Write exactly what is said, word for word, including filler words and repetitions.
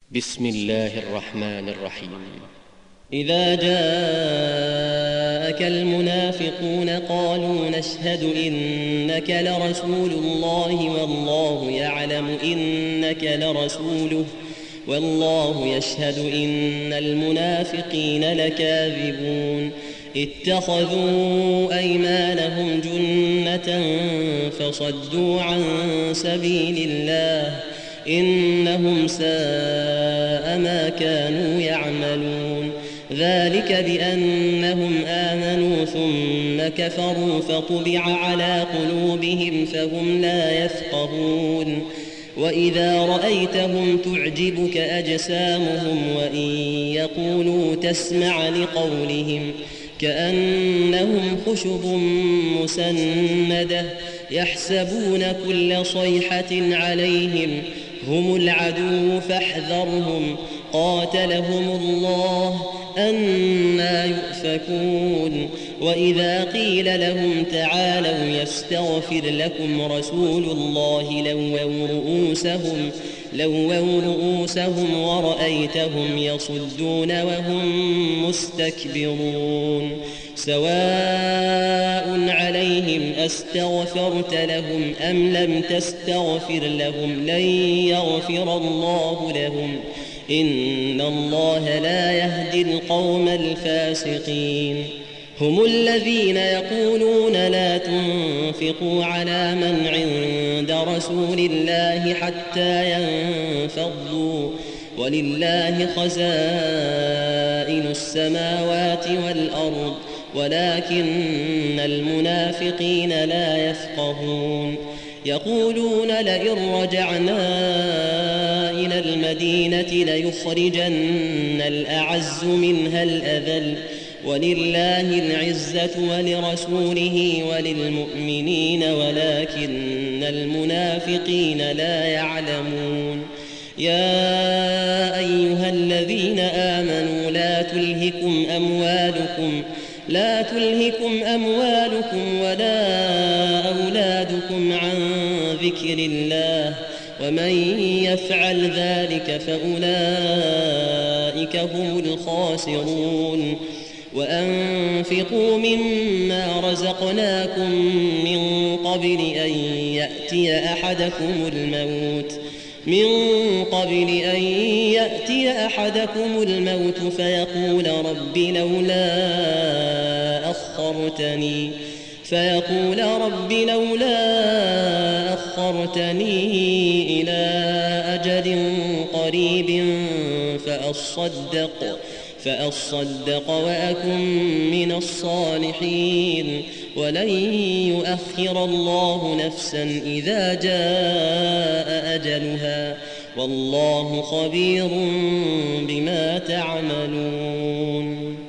بسم الله الرحمن الرحيم. إذا جاءك المنافقون قالوا نشهد إنك لرسول الله والله يعلم إنك لرسوله والله يشهد إن المنافقين لكاذبون اتخذوا أيمانهم جنة فصدوا عن سبيل الله إنهم ساء ما كانوا يعملون ذلك بأنهم آمنوا ثم كفروا فطبع على قلوبهم فهم لا يفقهون وإذا رأيتهم تعجبك أجسامهم وإن يقولوا تسمع لقولهم كأنهم خشب مسندة يحسبون كل صيحة عليهم هم العدو فاحذرهم قاتلهم الله أنى يؤفكون وإذا قيل لهم تعالوا يستغفر لكم رسول الله لووا رؤوسهم لووا رؤوسهم ورأيتهم يصدون وهم مستكبرون سواء عليهم أستغفرت لهم أم لم تستغفر لهم لن يغفر الله لهم إن الله لا يهدي القوم الفاسقين هم الذين يقولون لا تنفقوا على من عند رسول الله حتى ينفضوا ولله خزائن السماوات والأرض ولكن المنافقين لا يفقهون يقولون لئن رجعنا إلى المدينة ليخرجن الأعز منها الأذل ولله العزة ولرسوله وللمؤمنين ولكن المنافقين لا يعلمون يا أيها الذين آمنوا لا تلهكم أموالكم لا تلهكم أموالكم ولا أولادكم عن ذكر الله ومن يفعل ذلك فأولئك هم الخاسرون وأنفقوا مما رزقناكم من قبل أن يأتي أحدكم الموت من قبل أن يأتي أحدكم الموت فيقول رب لولا أخرتني فيقول رب لولا أخرتني إلى أجل قريب فأصدق فأصدق وأكن من الصالحين ولن يؤخر الله نفسا إذا جاء أجلها والله خبير بما تعملون.